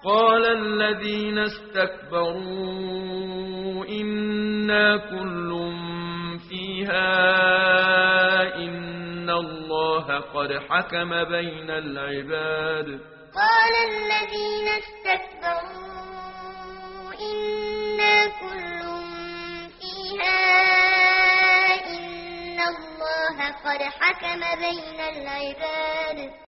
قال الذين استكبروا إنا كل فيها إن الله قد حكم بين العباد قال الذين استكبروا إنا كل فيها إن الله قد حكم بين العباد